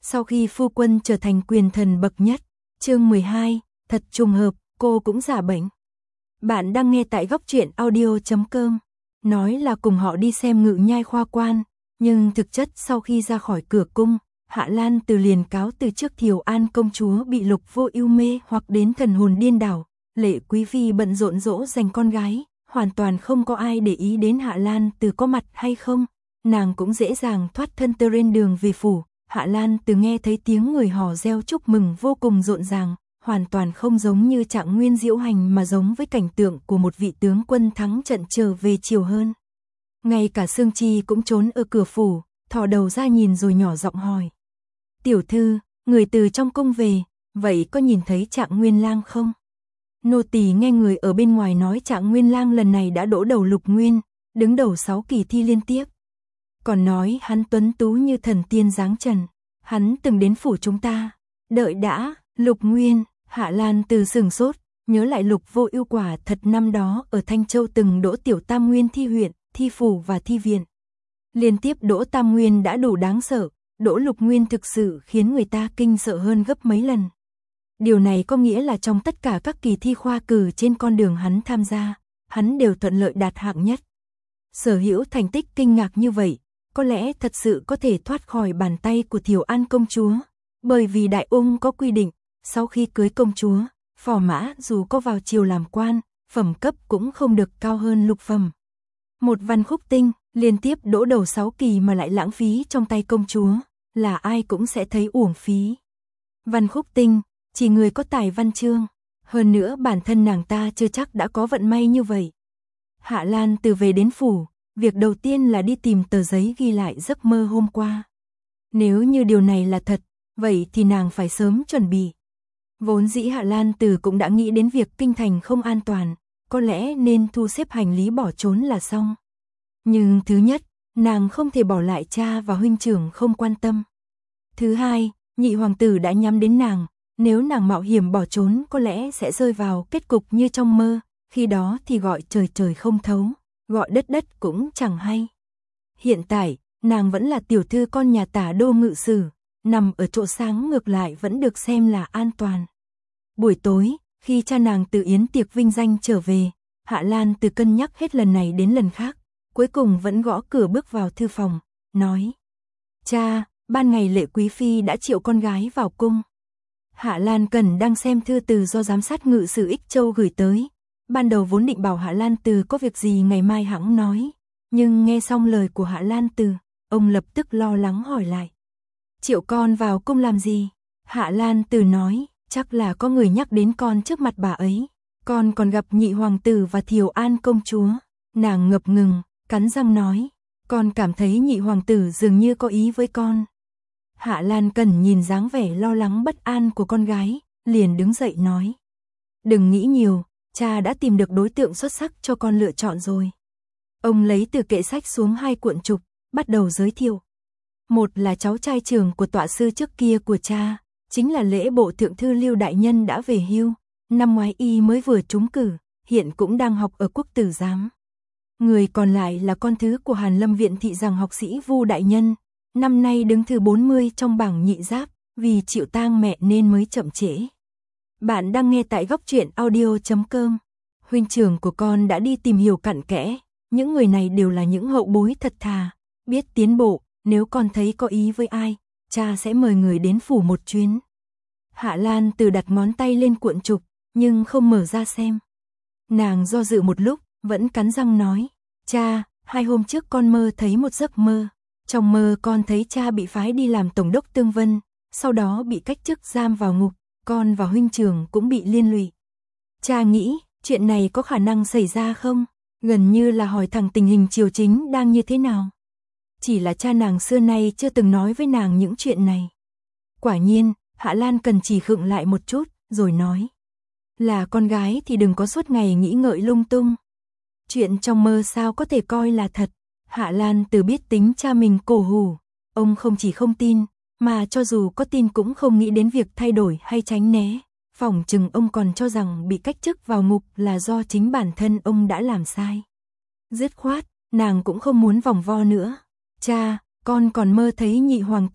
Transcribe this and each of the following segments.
sau khi phu quân trở thành quyền thần bậc nhất. Chương 12, thật trùng hợp, cô cũng giả bệnh. Bạn đang nghe tại góc truyện audio.com. Nói là cùng họ đi xem Ngự Nhai Khoa Quan, nhưng thực chất sau khi ra khỏi cửa cung, Hạ Lan Từ liền cáo từ trước Thiều An công chúa bị Lục Vô Ưu mê hoặc đến thần hồn điên đảo. Lệ Quý phi bận rộn dỗ dành con gái, hoàn toàn không có ai để ý đến Hạ Lan Từ có mặt hay không. Nàng cũng dễ dàng thoát thân trên đường về phủ. Hạ Lan Từ nghe thấy tiếng người hò reo chúc mừng vô cùng rộn ràng, hoàn toàn không giống như trạng nguyên diễu hành mà giống với cảnh tượng của một vị tướng quân thắng trận trở về chiều hơn. Ngay cả Sương Chi cũng trốn ở cửa phủ, thò đầu ra nhìn rồi nhỏ giọng hỏi. Tiểu thư, người từ trong cung về, vậy có nhìn thấy Trạng Nguyên Lang không? Nô tỳ nghe người ở bên ngoài nói Trạng Nguyên Lang lần này đã đỗ đầu Lục Nguyên, đứng đầu 6 kỳ thi liên tiếp. Còn nói hắn tuấn tú như thần tiên dáng trần, hắn từng đến phủ chúng ta. Đợi đã, Lục Nguyên. Hạ Lan Từ sừng sốt, nhớ lại Lục Vô Ưu quả thật năm đó ở Thanh Châu từng đỗ tiểu tam nguyên thi huyện, thi phủ và thi viện. Liên tiếp đỗ tam nguyên đã đủ đáng sợ, đỗ Lục Nguyên thực sự khiến người ta kinh sợ hơn gấp mấy lần. Điều này có nghĩa là trong tất cả các kỳ thi khoa cử trên con đường hắn tham gia, hắn đều thuận lợi đạt hạng nhất. Sở hữu thành tích kinh ngạc như vậy, có lẽ thật sự có thể thoát khỏi bàn tay của Thiều An công chúa, bởi vì Đại Ung có quy định, sau khi cưới công chúa, phò mã dù có vào triều làm quan, phẩm cấp cũng không được cao hơn lục phẩm. Một Văn Khúc Tinh, liên tiếp đỗ đầu 6 kỳ mà lại lãng phí trong tay công chúa, là ai cũng sẽ thấy uổng phí. Văn Khúc Tinh, chỉ người có tài văn chương, hơn nữa bản thân nàng ta chưa chắc đã có vận may như vậy. Hạ Lan Từ về đến phủ, việc đầu tiên là đi tìm tờ giấy ghi lại giấc mơ hôm qua. Nếu như điều này là thật, vậy thì nàng phải sớm chuẩn bị. Vốn dĩ Hạ Lan Từ cũng đã nghĩ đến việc kinh thành không an toàn, có lẽ nên thu xếp hành lý bỏ trốn là xong. Nhưng thứ nhất, nàng không thể bỏ lại cha và huynh trưởng không quan tâm. Thứ hai, nhị hoàng tử đã nhắm đến nàng, nếu nàng mạo hiểm bỏ trốn có lẽ sẽ rơi vào kết cục như trong mơ, khi đó thì gọi trời trời không thấu, gọi đất đất cũng chẳng hay. Hiện tại, nàng vẫn là tiểu thư con nhà Tả đô ngự sử, nằm ở chỗ sáng ngược lại vẫn được xem là an toàn. Buổi tối, khi cha nàng từ yến tiệc vinh danh trở về, Hạ Lan Từ cân nhắc hết lần này đến lần khác, cuối cùng vẫn gõ cửa bước vào thư phòng, nói: Cha, ban ngày Lệ Quý phi đã triệu con gái vào cung. Hạ Lan Cần đang xem thư từ do giám sát ngự sử Ích Châu gửi tới. Ban đầu vốn định bảo Hạ Lan Từ có việc gì ngày mai hẵng nói, nhưng nghe xong lời của Hạ Lan Từ, ông lập tức lo lắng hỏi lại. Triệu con vào cung làm gì? Hạ Lan Từ nói, chắc là có người nhắc đến con trước mặt bà ấy. Con còn gặp nhị hoàng tử và Thiều An công chúa. Nàng ngập ngừng, cắn răng nói, con cảm thấy nhị hoàng tử dường như có ý với con. Hạ Lan Cần nhìn dáng vẻ lo lắng bất an của con gái, liền đứng dậy nói. Đừng nghĩ nhiều, cha đã tìm được đối tượng xuất sắc cho con lựa chọn rồi. Ông lấy từ kệ sách xuống 2 cuộn trục, bắt đầu giới thiệu. Một là cháu trai trưởng của tọa sư trước kia của cha, chính là Lễ bộ thượng thư Lưu đại nhân đã về hưu, năm ngoái y mới vừa trúng cử, hiện cũng đang học ở Quốc tử giám. Người còn lại là con thứ của Hàn Lâm viện thị giảng học sĩ Vu đại nhân, năm nay đứng thứ 40 trong bảng nhị giáp, vì chịu tang mẹ nên mới chậm trễ. Bạn đang nghe tại góc truyện audio.com. Huynh trưởng của con đã đi tìm hiểu cặn kẽ, những người này đều là những hậu bối thật thà, biết tiến bộ, nếu con thấy có ý với ai, cha sẽ mời người đến phủ một chuyến. Hạ Lan Từ đặt ngón tay lên cuộn trục, nhưng không mở ra xem. Nàng do dự một lúc, vẫn cắn răng nói, cha, 2 hôm trước con mơ thấy một giấc mơ. Trong mơ con thấy cha bị phái đi làm tổng đốc Tương Vân, sau đó bị cách chức giam vào ngục, con và huynh trưởng cũng bị liên lụy. Cha nghĩ, chuyện này có khả năng xảy ra không? Gần như là hỏi thẳng tình hình triều chính đang như thế nào. Chỉ là cha nàng xưa nay chưa từng nói với nàng những chuyện này. Quả nhiên, Hạ Lan Cần chỉ khựng lại một chút, rồi nói. Là con gái thì đừng có suốt ngày nghĩ ngợi lung tung. Chuyện trong mơ sao có thể coi là thật. Hạ Lan Từ biết tính cha mình cổ hủ. Ông không chỉ không tin, mà cho dù có tin cũng không nghĩ đến việc thay đổi hay tránh né. Phỏng chừng ông còn cho rằng bị cách chức vào ngục là do chính bản thân ông đã làm sai. Dứt khoát, nàng cũng không muốn vòng vo nữa. Cha, con còn mơ thấy nhị hoàng tử,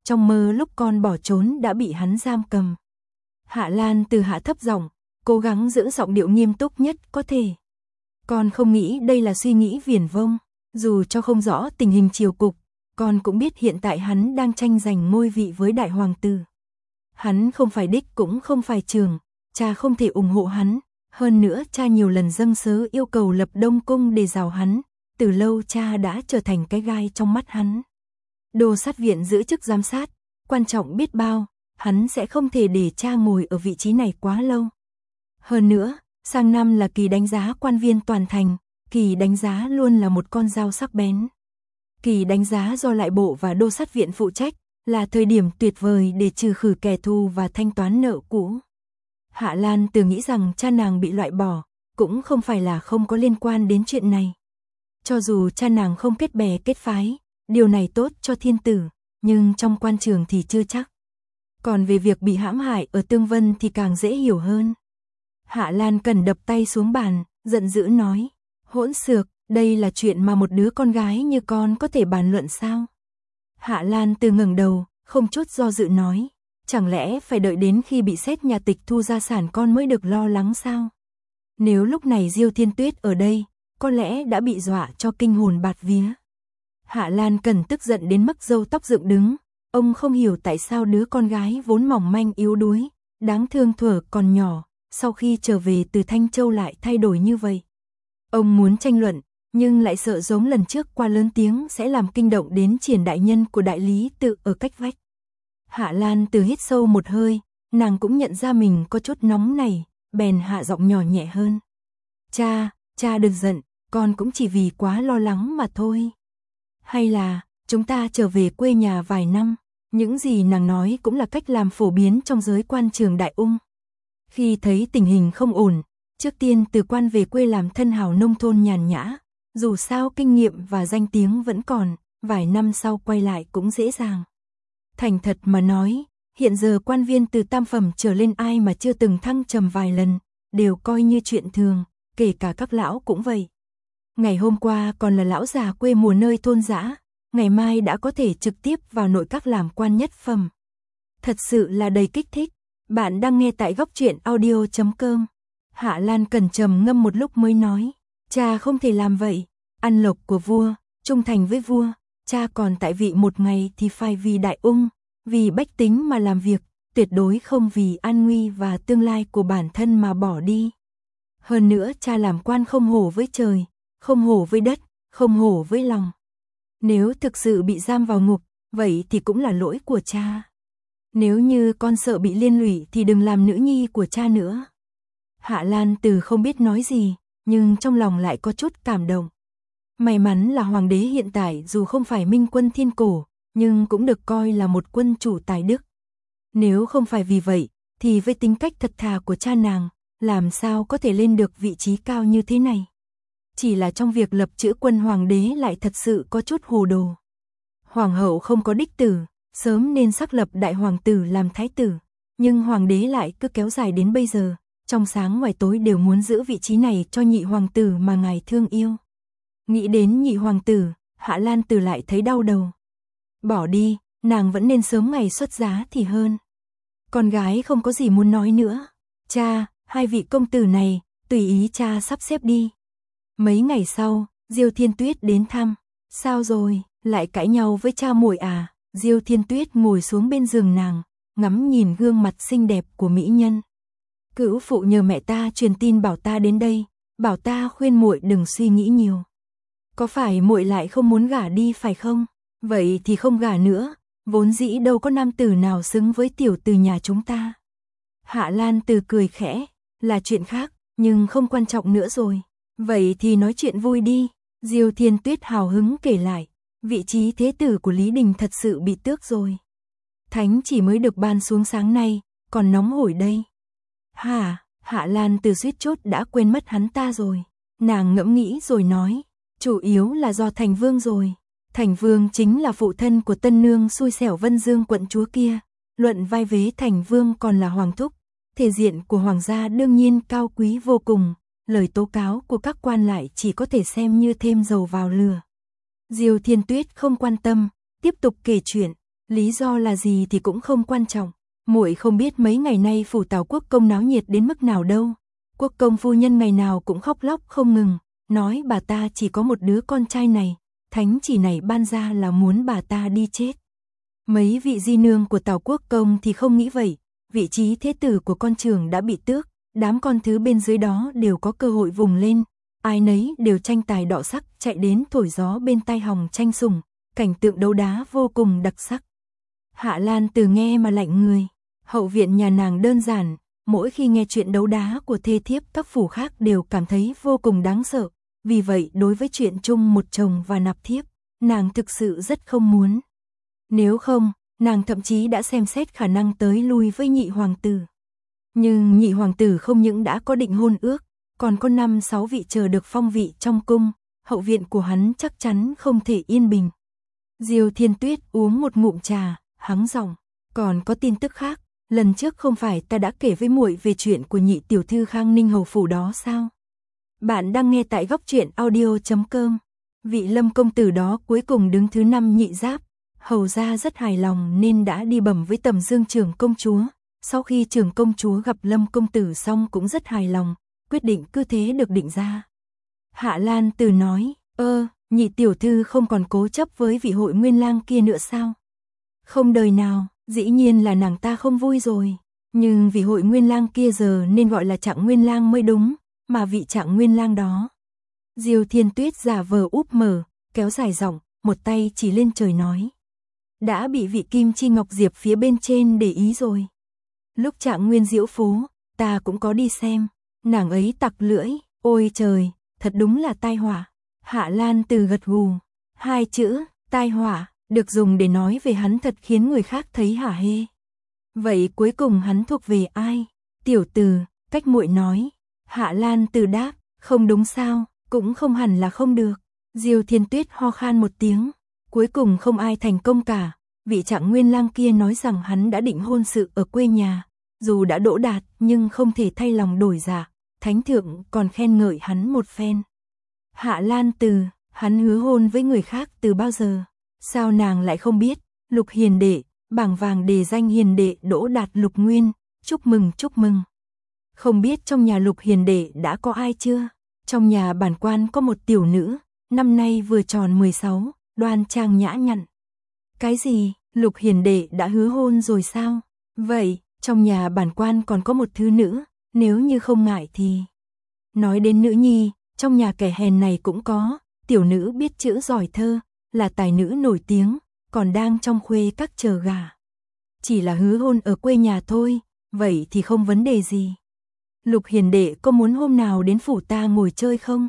trong mơ lúc con bỏ trốn đã bị hắn giam cầm. Hạ Lan Từ hạ thấp giọng, cố gắng giữ giọng điệu nghiêm túc nhất có thể. Con không nghĩ đây là suy nghĩ viển vông, dù cho không rõ tình hình triều cục, con cũng biết hiện tại hắn đang tranh giành ngôi vị với đại hoàng tử. Hắn không phải đích cũng không phải trường, cha không thể ủng hộ hắn, hơn nữa cha nhiều lần dâng sớ yêu cầu lập Đông Cung để rào hắn, từ lâu cha đã trở thành cái gai trong mắt hắn. Đô sát viện giữ chức giám sát, quan trọng biết bao, hắn sẽ không thể để cha ngồi ở vị trí này quá lâu. Hơn nữa, sang năm là kỳ đánh giá quan viên toàn thành, kỳ đánh giá luôn là một con dao sắc bén. Kỳ đánh giá do lại bộ và đô sát viện phụ trách, là thời điểm tuyệt vời để trừ khử kẻ thù và thanh toán nợ cũ. Hạ Lan Từ nghĩ rằng cha nàng bị loại bỏ, cũng không phải là không có liên quan đến chuyện này. Cho dù cha nàng không kết bè kết phái, điều này tốt cho thiên tử, nhưng trong quan trường thì chưa chắc. Còn về việc bị hãm hại ở Tương Vân thì càng dễ hiểu hơn. Hạ Lan Cần đập tay xuống bàn, giận dữ nói, hỗn xược, đây là chuyện mà một đứa con gái như con có thể bàn luận sao? Hạ Lan Từ ngẩng đầu, không chút do dự nói, chẳng lẽ phải đợi đến khi bị xét nhà tịch thu gia sản con mới được lo lắng sao? Nếu lúc này Diêu Thiên Tuyết ở đây, có lẽ đã bị dọa cho kinh hồn bạt vía. Hạ Lan Cần tức giận đến mức râu tóc dựng đứng, ông không hiểu tại sao đứa con gái vốn mỏng manh yếu đuối, đáng thương thuở còn nhỏ, sau khi trở về từ Thanh Châu lại thay đổi như vậy. Ông muốn tranh luận, nhưng lại sợ giống lần trước qua lớn tiếng sẽ làm kinh động đến Triển đại nhân của đại lý tự ở cách vách. Hạ Lan Từ hít sâu một hơi, nàng cũng nhận ra mình có chút nóng này, bèn hạ giọng nhỏ nhẹ hơn. Cha đừng giận, con cũng chỉ vì quá lo lắng mà thôi. Hay là, chúng ta trở về quê nhà vài năm, những gì nàng nói cũng là cách làm phổ biến trong giới quan trường Đại Ung. Khi thấy tình hình không ổn, trước tiên từ quan về quê làm thân hào nông thôn nhàn nhã, dù sao kinh nghiệm và danh tiếng vẫn còn, vài năm sau quay lại cũng dễ dàng. Thành thật mà nói, hiện giờ quan viên từ tam phẩm trở lên ai mà chưa từng thăng trầm vài lần, đều coi như chuyện thường, kể cả các lão cũng vậy. Ngày hôm qua còn là lão già quê mùa nơi thôn dã, ngày mai đã có thể trực tiếp vào nội các làm quan nhất phẩm. Thật sự là đầy kích thích. Bạn đang nghe tại Góc Truyện Audio.com. Hạ Lan Cần trầm ngâm một lúc mới nói, cha không thể làm vậy, ăn lộc của vua, trung thành với vua, cha còn tại vị một ngày thì phải vì Đại Ung, vì bách tính mà làm việc, tuyệt đối không vì an nguy và tương lai của bản thân mà bỏ đi. Hơn nữa cha làm quan không hổ với trời, không hổ với đất, không hổ với lòng. Nếu thực sự bị giam vào ngục, vậy thì cũng là lỗi của cha. Nếu như con sợ bị liên lụy thì đừng làm nữ nhi của cha nữa. Hạ Lan Từ không biết nói gì, nhưng trong lòng lại có chút cảm động. May mắn là hoàng đế hiện tại dù không phải minh quân thiên cổ, nhưng cũng được coi là một quân chủ tài đức. Nếu không phải vì vậy, thì với tính cách thật thà của cha nàng, làm sao có thể lên được vị trí cao như thế này. Chỉ là trong việc lập chữ quân hoàng đế lại thật sự có chút hồ đồ. Hoàng hậu không có đích tử, sớm nên xác lập đại hoàng tử làm thái tử, nhưng hoàng đế lại cứ kéo dài đến bây giờ, trong sáng ngoài tối đều muốn giữ vị trí này cho nhị hoàng tử mà ngài thương yêu. Nghĩ đến nhị hoàng tử, Hạ Lan Từ lại thấy đau đầu. Bỏ đi, nàng vẫn nên sớm ngày xuất giá thì hơn. Con gái không có gì muốn nói nữa. Cha, hai vị công tử này, tùy ý cha sắp xếp đi. Mấy ngày sau, Diêu Thiên Tuyết đến thăm. Sao rồi, lại cãi nhau với cha muội à? Diêu Thiên Tuyết ngồi xuống bên giường nàng, ngắm nhìn gương mặt xinh đẹp của mỹ nhân. Cữu phụ nhờ mẹ ta truyền tin bảo ta đến đây, bảo ta khuyên muội đừng suy nghĩ nhiều. Có phải muội lại không muốn gả đi phải không? Vậy thì không gả nữa, vốn dĩ đâu có nam tử nào xứng với tiểu tử nhà chúng ta. Hạ Lan Từ cười khẽ, là chuyện khác, nhưng không quan trọng nữa rồi. Vậy thì nói chuyện vui đi. Diêu Thiên Tuyết hào hứng kể lại, vị trí thế tử của Lý Đình thật sự bị tước rồi. Thánh chỉ mới được ban xuống sáng nay, còn nóng hổi đây. Hả, Hạ Lan Từ suýt chốt đã quên mất hắn ta rồi. Nàng ngẫm nghĩ rồi nói, chủ yếu là do Thành Vương rồi. Thành Vương chính là phụ thân của tân nương xui xẻo Vân Dương quận chúa kia. Luận vai vế Thành Vương còn là hoàng thúc. Thể diện của hoàng gia đương nhiên cao quý vô cùng. Lời tố cáo của các quan lại chỉ có thể xem như thêm dầu vào lửa. Diêu Thiên Tuyết không quan tâm, tiếp tục kể chuyện. Lý do là gì thì cũng không quan trọng. Muội không biết mấy ngày nay phủ Tào Quốc công náo nhiệt đến mức nào đâu. Quốc công phu nhân ngày nào cũng khóc lóc không ngừng, nói bà ta chỉ có một đứa con trai này, thánh chỉ này ban ra là muốn bà ta đi chết. Mấy vị di nương của Tào Quốc công thì không nghĩ vậy, vị trí thế tử của con trưởng đã bị tước, đám con thứ bên dưới đó đều có cơ hội vùng lên, ai nấy đều tranh tài đọ sắc chạy đến thổi gió bên tai hòng tranh sủng, cảnh tượng đấu đá vô cùng đặc sắc. Hạ Lan Từ nghe mà lạnh người, hậu viện nhà nàng đơn giản, mỗi khi nghe chuyện đấu đá của thê thiếp các phủ khác đều cảm thấy vô cùng đáng sợ, vì vậy đối với chuyện chung một chồng và nạp thiếp, nàng thực sự rất không muốn. Nếu không, nàng thậm chí đã xem xét khả năng tới lui với nhị hoàng tử. Nhưng nhị hoàng tử không những đã có định hôn ước, còn có 5-6 vị chờ được phong vị trong cung, hậu viện của hắn chắc chắn không thể yên bình. Diêu Thiên Tuyết uống một ngụm trà, hắng giọng, còn có tin tức khác, lần trước không phải ta đã kể với muội về chuyện của nhị tiểu thư Khang Ninh hầu phủ đó sao? Bạn đang nghe tại góc truyện audio.com. Vị Lâm công tử đó cuối cùng đứng thứ 5 nhị giáp, hầu gia rất hài lòng nên đã đi bẩm với Tầm Dương trưởng công chúa. Sau khi trưởng công chúa gặp Lâm công tử xong cũng rất hài lòng, quyết định cứ thế được định ra. Hạ Lan Từ nói, nhị tiểu thư không còn cố chấp với vị hội nguyên lang kia nữa sao? Không đời nào, dĩ nhiên là nàng ta không vui rồi, nhưng vị hội nguyên lang kia giờ nên gọi là Trạng Nguyên lang mới đúng, mà vị Trạng Nguyên lang đó. Diêu Thiên Tuyết giả vờ úp mở, kéo dài giọng, một tay chỉ lên trời nói. Đã bị vị Kim Chi Ngọc Diệp phía bên trên để ý rồi. Lúc Trạng Nguyên diễu phố, ta cũng có đi xem, nàng ấy tặc lưỡi, ôi trời, thật đúng là tai họa. Hạ Lan Từ gật gù, 2 chữ, tai họa, được dùng để nói về hắn thật khiến người khác thấy hả hê. Vậy cuối cùng hắn thuộc về ai? Tiểu Từ, cách muội nói. Hạ Lan Từ đáp, không đúng sao, cũng không hẳn là không được. Diêu Thiên Tuyết ho khan một tiếng, cuối cùng không ai thành công cả. Vị Trạng Nguyên lang kia nói rằng hắn đã định hôn sự ở quê nhà, dù đã đỗ đạt nhưng không thể thay lòng đổi dạ, thánh thượng còn khen ngợi hắn một phen. Hạ Lan Từ, hắn hứa hôn với người khác từ bao giờ? Sao nàng lại không biết? Lục hiền đệ, bảng vàng đề danh hiền đệ đỗ đạt Lục Nguyên, chúc mừng chúc mừng. Không biết trong nhà Lục hiền đệ đã có ai chưa? Trong nhà bản quan có một tiểu nữ, năm nay vừa tròn 16, đoan trang nhã nhặn. Cái gì? Lục hiền đệ đã hứa hôn rồi sao? Vậy, trong nhà bản quan còn có một thứ nữ, nếu như không ngại thì... Nói đến nữ nhi, trong nhà kẻ hèn này cũng có, tiểu nữ biết chữ giỏi thơ, là tài nữ nổi tiếng, còn đang trong khuê các chờ gả. Chỉ là hứa hôn ở quê nhà thôi, vậy thì không vấn đề gì. Lục hiền đệ có muốn hôm nào đến phủ ta ngồi chơi không?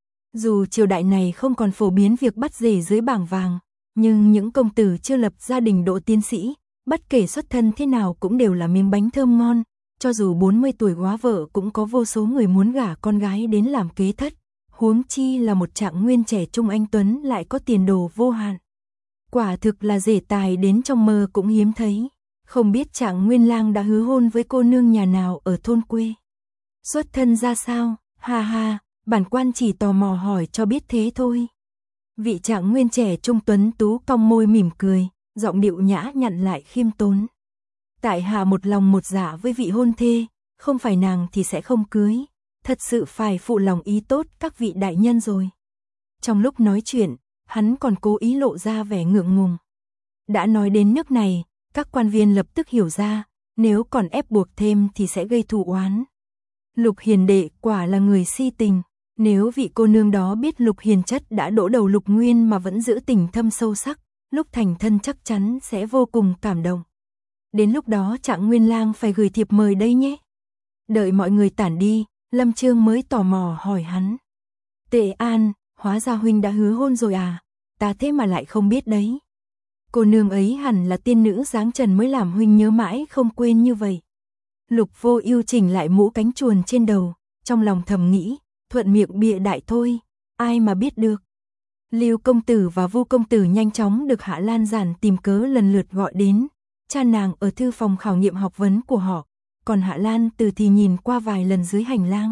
Dù triều đại này không còn phổ biến việc bắt rể dưới bảng vàng, nhưng những công tử chưa lập gia đình độ tiến sĩ, bất kể xuất thân thế nào cũng đều là miếng bánh thơm ngon, cho dù 40 tuổi góa vợ cũng có vô số người muốn gả con gái đến làm kế thất, huống chi là một Trạng Nguyên trẻ trung anh tuấn lại có tiền đồ vô hạn. Quả thực là rể tài đến trong mơ cũng hiếm thấy, không biết Trạng Nguyên lang đã hứa hôn với cô nương nhà nào ở thôn quê. Xuất thân ra sao? Ha ha, bản quan chỉ tò mò hỏi cho biết thế thôi. Vị Trạng Nguyên trẻ trung tuấn tú cong môi mỉm cười, giọng điệu nhã nhặn lại khiêm tốn. Tại hạ một lòng một dạ với vị hôn thê, không phải nàng thì sẽ không cưới, thật sự phải phụ lòng ý tốt các vị đại nhân rồi. Trong lúc nói chuyện, hắn còn cố ý lộ ra vẻ ngượng ngùng. Đã nói đến nước này, các quan viên lập tức hiểu ra, nếu còn ép buộc thêm thì sẽ gây thù oán. Lục hiền đệ quả là người si tình, nếu vị cô nương đó biết Lục hiền chất đã đỗ đầu Lục Nguyên mà vẫn giữ tình thâm sâu sắc, lúc thành thân chắc chắn sẽ vô cùng cảm động. Đến lúc đó Trạng Nguyên lang phải gửi thiệp mời đây nhé. Đợi mọi người tản đi, Lâm Chương mới tò mò hỏi hắn. Tệ An, hóa ra huynh đã hứa hôn rồi à? Ta thế mà lại không biết đấy. Cô nương ấy hẳn là tiên nữ dáng trần mới làm huynh nhớ mãi không quên như vậy. Lục Vô Ưu chỉnh lại mũ cánh chuồn trên đầu, trong lòng thầm nghĩ, thuận miệng bịa đại thôi, ai mà biết được. Lưu công tử và Vu công tử nhanh chóng được Hạ Lan Giản tìm cớ lần lượt gọi đến, cha nàng ở thư phòng khảo nghiệm học vấn của họ, còn Hạ Lan Từ thì nhìn qua vài lần dưới hành lang.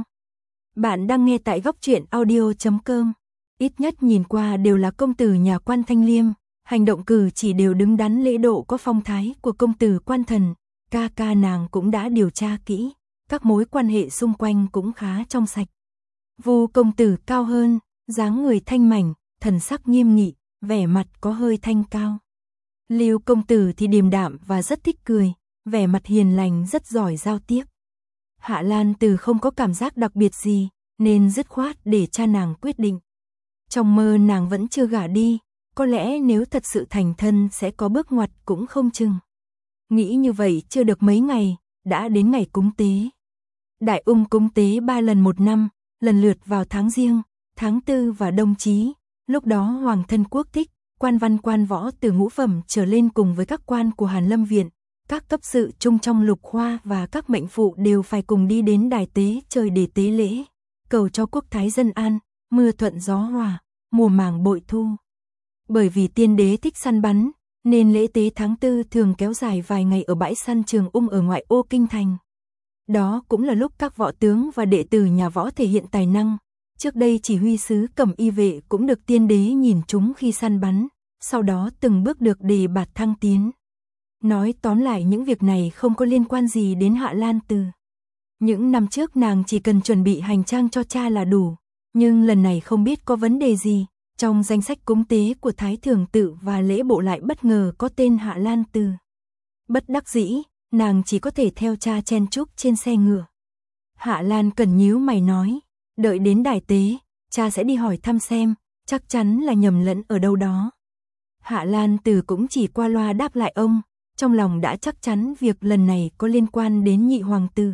Bạn đang nghe tại góc truyện audio.com. Ít nhất nhìn qua đều là công tử nhà quan Thanh Liêm, Hành động cử chỉ đều đứng đắn lễ độ có phong thái của công tử quan thần, ca ca nàng cũng đã điều tra kỹ, các mối quan hệ xung quanh cũng khá trong sạch. Vu công tử cao hơn, dáng người thanh mảnh, thần sắc nghiêm nghị, vẻ mặt có hơi thanh cao. Lưu công tử thì điềm đạm và rất thích cười, vẻ mặt hiền lành rất giỏi giao tiếp. Hạ Lan Từ không có cảm giác đặc biệt gì, nên dứt khoát để cha nàng quyết định. Trong mơ nàng vẫn chưa gả đi, có lẽ nếu thật sự thành thân sẽ có bước ngoặt cũng không chừng. Nghĩ như vậy chưa được mấy ngày, đã đến ngày cúng tế. Đại Ung cúng tế 3 lần một năm, lần lượt vào tháng Giêng, tháng 4 và Đông Chí. Lúc đó Hoàng thân quốc thích, quan văn quan võ từ ngũ phẩm trở lên cùng với các quan của Hàn Lâm Viện, các cấp sự trung trong lục khoa và các mệnh phụ đều phải cùng đi đến đài tế trời để tế lễ, cầu cho quốc thái dân an, mưa thuận gió hòa, mùa màng bội thu. Bởi vì tiên đế thích săn bắn, nên lễ tế tháng 4 thường kéo dài vài ngày ở bãi săn Trường Ung ở ngoại ô kinh thành. Đó cũng là lúc các võ tướng và đệ tử nhà võ thể hiện tài năng. Trước đây chỉ huy sứ Cẩm Y vệ cũng được tiên đế nhìn chúng khi săn bắn, sau đó từng bước được đề bạt thăng tiến. Nói tóm lại những việc này không có liên quan gì đến Hạ Lan Từ. Những năm trước nàng chỉ cần chuẩn bị hành trang cho cha là đủ, nhưng lần này không biết có vấn đề gì, trong danh sách cúng tế của Thái Thường Tự và lễ bộ lại bất ngờ có tên Hạ Lan Từ. Bất đắc dĩ, nàng chỉ có thể theo cha chen chúc trên xe ngựa. Hạ Lan Cẩn nhíu mày nói, đợi đến đài tế, cha sẽ đi hỏi thăm xem, chắc chắn là nhầm lẫn ở đâu đó. Hạ Lan Từ cũng chỉ qua loa đáp lại ông, trong lòng đã chắc chắn việc lần này có liên quan đến nhị hoàng tử.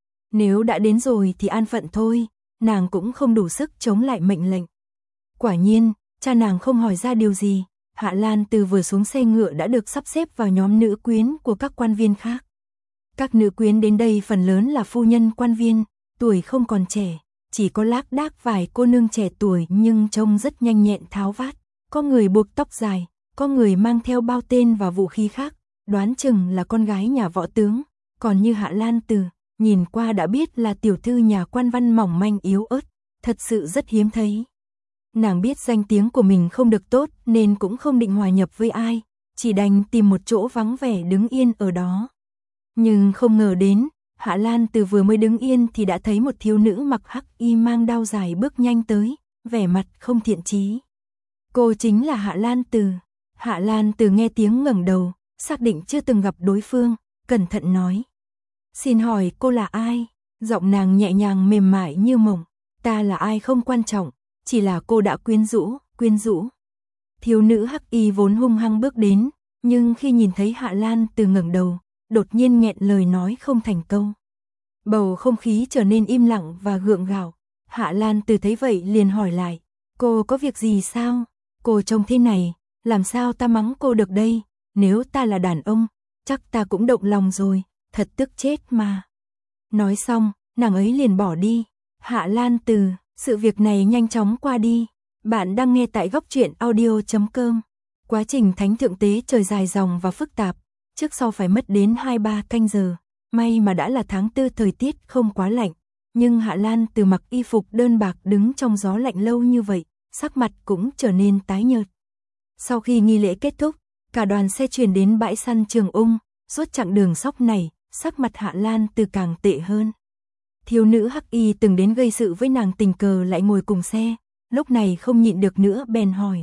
Nếu đã đến rồi thì an phận thôi, nàng cũng không đủ sức chống lại mệnh lệnh. Quả nhiên, cha nàng không hỏi ra điều gì, Hạ Lan Từ vừa xuống xe ngựa đã được sắp xếp vào nhóm nữ quyến của các quan viên khác. Các nữ quyến đến đây phần lớn là phu nhân quan viên, tuổi không còn trẻ, chỉ có lác đác vài cô nương trẻ tuổi nhưng trông rất nhanh nhẹn tháo vát, có người buộc tóc dài, có người mang theo bao tên và vũ khí khác, đoán chừng là con gái nhà võ tướng, còn như Hạ Lan Từ, nhìn qua đã biết là tiểu thư nhà quan văn mỏng manh yếu ớt, thật sự rất hiếm thấy. Nàng biết danh tiếng của mình không được tốt nên cũng không định hòa nhập với ai, chỉ đành tìm một chỗ vắng vẻ đứng yên ở đó. Nhưng không ngờ đến, Hạ Lan Từ vừa mới đứng yên thì đã thấy một thiếu nữ mặc hắc y mang đao dài bước nhanh tới, vẻ mặt không thiện chí. Cô chính là Hạ Lan Từ. Hạ Lan Từ nghe tiếng ngẩng đầu, xác định chưa từng gặp đối phương, cẩn thận nói. Xin hỏi cô là ai? Giọng nàng nhẹ nhàng mềm mại như mộng. Ta là ai không quan trọng, chỉ là cô đã quyến rũ. Thiếu nữ hắc y vốn hung hăng bước đến, nhưng khi nhìn thấy Hạ Lan Từ ngẩng đầu, đột nhiên nghẹn lời nói không thành câu. Bầu không khí trở nên im lặng và gượng gạo. Hạ Lan Từ thấy vậy liền hỏi lại, cô có việc gì sao? Cô trông thế này, làm sao ta mắng cô được đây? Nếu ta là đàn ông, chắc ta cũng động lòng rồi, thật tức chết mà. Nói xong, nàng ấy liền bỏ đi. Hạ Lan Từ, sự việc này nhanh chóng qua đi. Bạn đang nghe tại góc truyện audio.com. Quá trình thánh thượng tế trời dài dòng và phức tạp, trước sau phải mất đến 2-3 canh giờ. May mà đã là tháng 4 thời tiết không quá lạnh, nhưng Hạ Lan Từ mặc y phục đơn bạc đứng trong gió lạnh lâu như vậy, sắc mặt cũng trở nên tái nhợt. Sau khi nghi lễ kết thúc, cả đoàn xe chuyển đến bãi săn Trường Ung, suốt chặng đường sóc này, sắc mặt Hạ Lan Từ càng tệ hơn. Thiếu nữ hắc y từng đến gây sự với nàng tình cờ lại ngồi cùng xe, lúc này không nhịn được nữa bèn hỏi.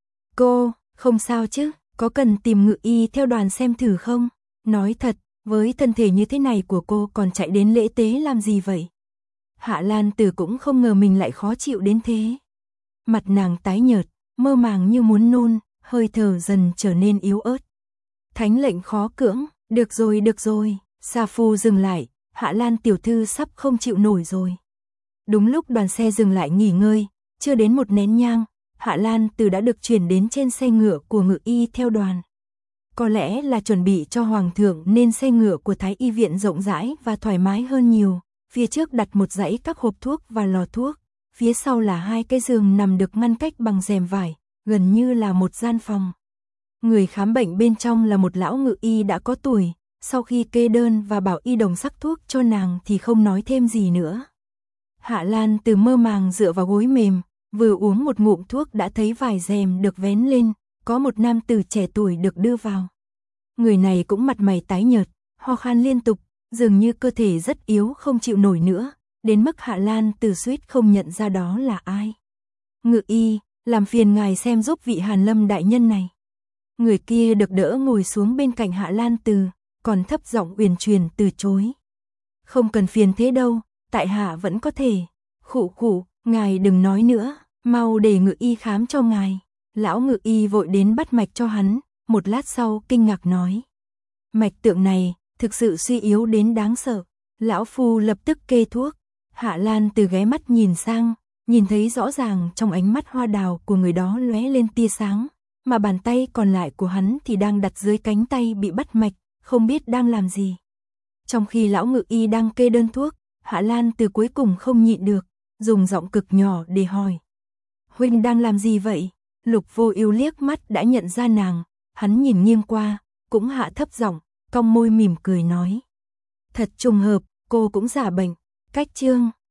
Cô, không sao chứ, có cần tìm ngự y theo đoàn xem thử không? Nói thật, với thân thể như thế này của cô còn chạy đến lễ tế làm gì vậy? Hạ Lan Từ cũng không ngờ mình lại khó chịu đến thế. Mặt nàng tái nhợt, mơ màng như muốn nôn, hơi thở dần trở nên yếu ớt. Thánh lệnh khó cưỡng, được rồi, Sa Phu dừng lại, Hạ Lan tiểu thư sắp không chịu nổi rồi. Đúng lúc đoàn xe dừng lại nghỉ ngơi, chưa đến một nén nhang, Hạ Lan Từ đã được chuyển đến trên xe ngựa của ngự y theo đoàn. Có lẽ là chuẩn bị cho hoàng thượng nên xe ngựa của Thái y viện rộng rãi và thoải mái hơn nhiều, phía trước đặt một dãy các hộp thuốc và lò thuốc, phía sau là 2 cái giường nằm được ngăn cách bằng rèm vải, gần như là một gian phòng. Người khám bệnh bên trong là một lão ngự y đã có tuổi, sau khi kê đơn và bảo y đồng sắc thuốc cho nàng thì không nói thêm gì nữa. Hạ Lan Từ mơ màng dựa vào gối mềm, vừa uống một ngụm thuốc đã thấy vải rèm được vén lên, có một nam tử trẻ tuổi được đưa vào. Người này cũng mặt mày tái nhợt, ho khan liên tục, dường như cơ thể rất yếu không chịu nổi nữa, đến mức Hạ Lan Từ suýt không nhận ra đó là ai. Ngự y, làm phiền ngài xem giúp vị Hàn Lâm đại nhân này. Người kia được đỡ ngồi xuống bên cạnh Hạ Lan Từ, còn thấp giọng uyển chuyển từ chối. Không cần phiền thế đâu, tại hạ vẫn có thể. Khụ khụ, ngài đừng nói nữa, mau để ngự y khám cho ngài. Lão ngự y vội đến bắt mạch cho hắn, một lát sau kinh ngạc nói. Mạch tượng này, thực sự suy yếu đến đáng sợ. Lão phu lập tức kê thuốc. Hạ Lan Từ ghé mắt nhìn sang, nhìn thấy rõ ràng trong ánh mắt hoa đào của người đó lóe lên tia sáng, mà bàn tay còn lại của hắn thì đang đặt dưới cánh tay bị bắt mạch, không biết đang làm gì. Trong khi lão ngự y đang kê đơn thuốc, Hạ Lan Từ cuối cùng không nhịn được, dùng giọng cực nhỏ để hỏi. Huynh đang làm gì vậy? Lục Vô Ưu liếc mắt đã nhận ra nàng, hắn nhìn nghiêng qua, cũng hạ thấp giọng, cong môi mỉm cười nói. Thật trùng hợp, cô cũng giả bệnh. Cách chương